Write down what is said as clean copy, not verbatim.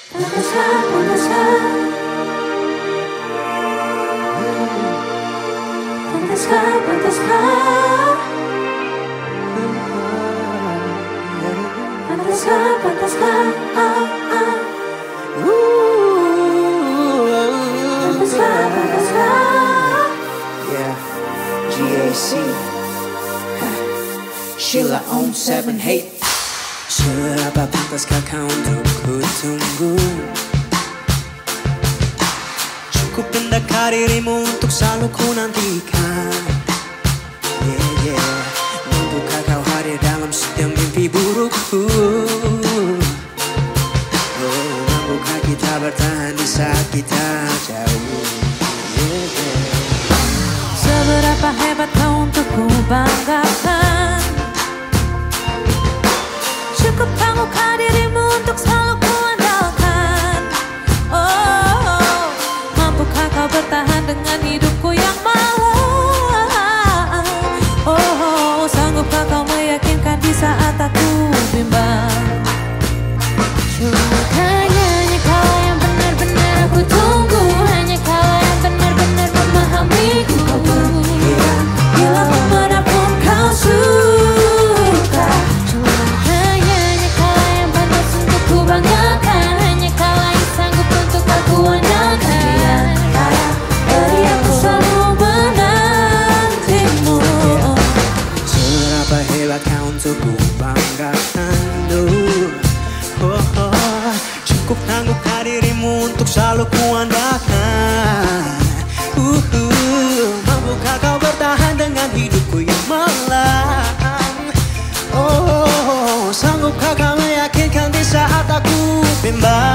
Pantaskah, pantaskah, pantaskah, pantaskah, pantaskah, pantaskah, pantaskah, pantaskah. Yeah, GAC Sheila on 7-8. Seberapa pantaskah kau untuk ku tunggu? Cukup mendekati dirimu untuk selalu ku nantikan. Yeah, yeah. Mampukah kau hadir dalam setiap mimpi burukku? Oh, mampukah kita bertahan di saat kita jauh? Yeah, yeah. Seberapa hebat kau untuk ku banggakan? Cukup tanggungkah dirimu untuk selalu ku andalkan? Oh, mampukah kau bertahan dengan hidupku yang malang? Oh, sanggupkah kau meyakinkan di saat aku bimbang? Cuma hanya kau yang benar-benar aku tunggu, hanya kau yang benar-benar memahamiku. Bila manapun kau suka, cuma hanya kau yang pantas untuk ku banggakan, hanya kau yang sanggup untuk aku andalkan. Dari aku selalu menantimu. Seberapa hebat kau untuk ku banggakan? Cukup tanggungkah dirimu untuk selalu ku andalkan? Mampukah kau bertahan dengan hidupku yang malang? Oh, sanggupkah kau meyakinkan di saat aku bimbang?